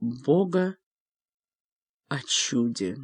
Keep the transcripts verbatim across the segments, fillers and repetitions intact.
Бога о чуде.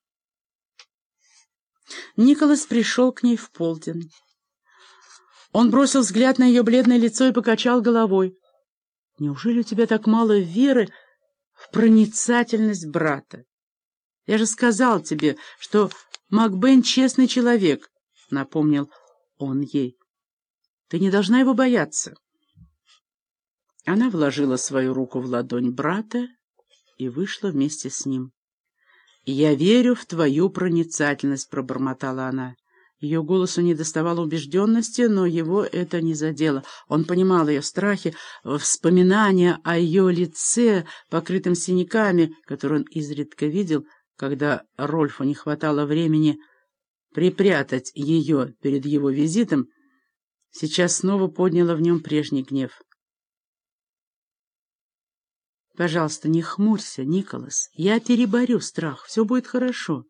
Николас пришел к ней в полдень. Он бросил взгляд на ее бледное лицо и покачал головой. «Неужели у тебя так мало веры в проницательность брата? Я же сказал тебе, что Макбейн честный человек», — напомнил он ей. «Ты не должна его бояться». Она вложила свою руку в ладонь брата и вышла вместе с ним. «Я верю в твою проницательность», — пробормотала она. Ее голосу недоставало убежденности, но его это не задело. Он понимал ее страхи, вспоминания о ее лице, покрытом синяками, которые он изредка видел, когда Рольфу не хватало времени припрятать ее перед его визитом, сейчас снова подняло в нем прежний гнев. «Пожалуйста, не хмурься, Николас. Я переборю страх. Все будет хорошо».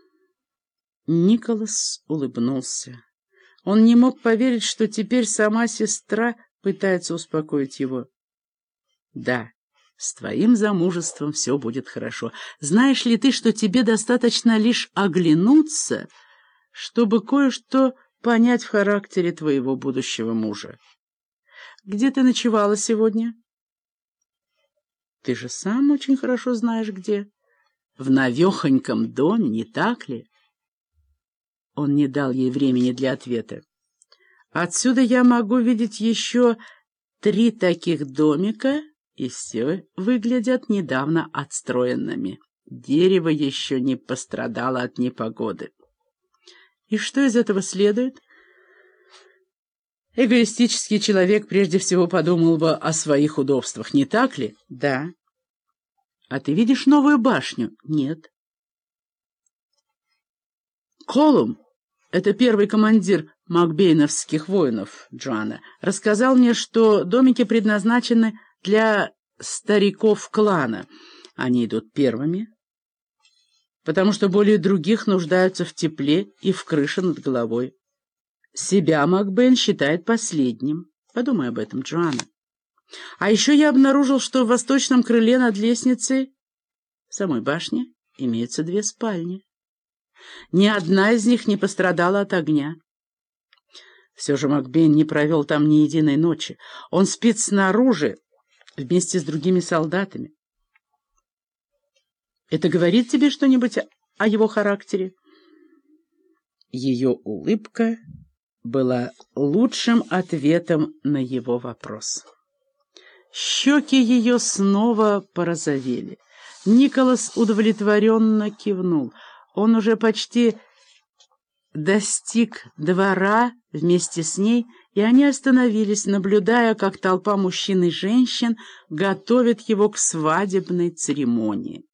Николас улыбнулся. Он не мог поверить, что теперь сама сестра пытается успокоить его. «Да, с твоим замужеством все будет хорошо. Знаешь ли ты, что тебе достаточно лишь оглянуться, чтобы кое-что понять в характере твоего будущего мужа? Где ты ночевала сегодня?» «Ты же сам очень хорошо знаешь, где. В навехоньком доме, не так ли?» Он не дал ей времени для ответа. «Отсюда я могу видеть еще три таких домика, и все выглядят недавно отстроенными. Дерево еще не пострадало от непогоды». «И что из этого следует?» «Эгоистический человек прежде всего подумал бы о своих удобствах, не так ли?» «Да». «А ты видишь новую башню?» «Нет». «Колум, это первый командир макбейновских воинов, Джоанна, рассказал мне, что домики предназначены для стариков клана. Они идут первыми, потому что более других нуждаются в тепле и в крыше над головой. Себя Макбейн считает последним. Подумай об этом, Джоанна. А еще я обнаружил, что в восточном крыле над лестницей в самой башне имеются две спальни. Ни одна из них не пострадала от огня. Все же Макбейн не провел там ни единой ночи. Он спит снаружи вместе с другими солдатами. Это говорит тебе что-нибудь о его характере?» Ее улыбка была лучшим ответом на его вопрос. Щеки ее снова порозовели. Николас удовлетворенно кивнул. Он уже почти достиг двора вместе с ней, и они остановились, наблюдая, как толпа мужчин и женщин готовит его к свадебной церемонии.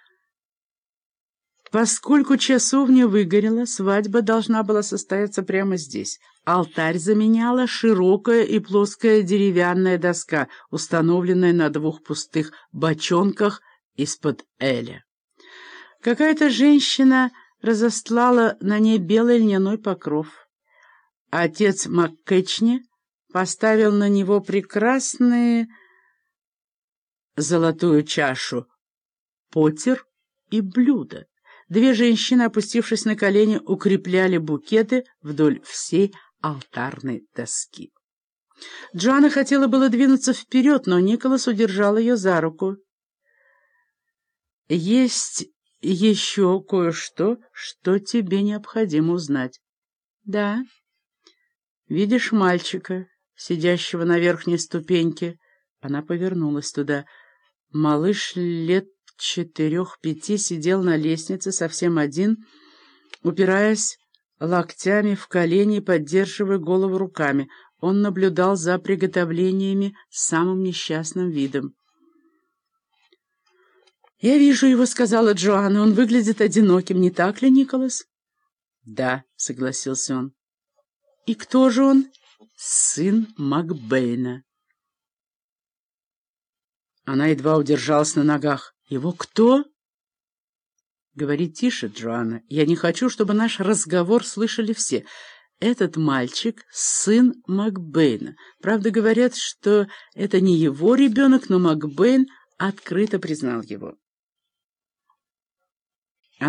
Поскольку часовня выгорела, свадьба должна была состояться прямо здесь. Алтарь заменяла широкая и плоская деревянная доска, установленная на двух пустых бочонках из-под эля. Какая-то женщина разостлала на ней белый льняной покров. Отец Маккетчни поставил на него прекрасную золотую чашу, потер и блюдо. Две женщины, опустившись на колени, укрепляли букеты вдоль всей алтарной доски. Джоанна хотела было двинуться вперед, но Николас удержал ее за руку. «Есть еще кое-что, что тебе необходимо узнать». «Да». «Видишь мальчика, сидящего на верхней ступеньке?» Она повернулась туда. Малыш лет четырех-пяти сидел на лестнице совсем один, упираясь локтями в колени и поддерживая голову руками. Он наблюдал за приготовлениями с самым несчастным видом. «Я вижу его», — сказала Джоанна. «Он выглядит одиноким, не так ли, Николас?» «Да», — согласился он. «И кто же он?» «Сын Макбейна». Она едва удержалась на ногах. «Его кто?» «Говори тише, Джоанна. Я не хочу, чтобы наш разговор слышали все. Этот мальчик — сын Макбейна. Правда, говорят, что это не его ребенок, но Макбейн открыто признал его.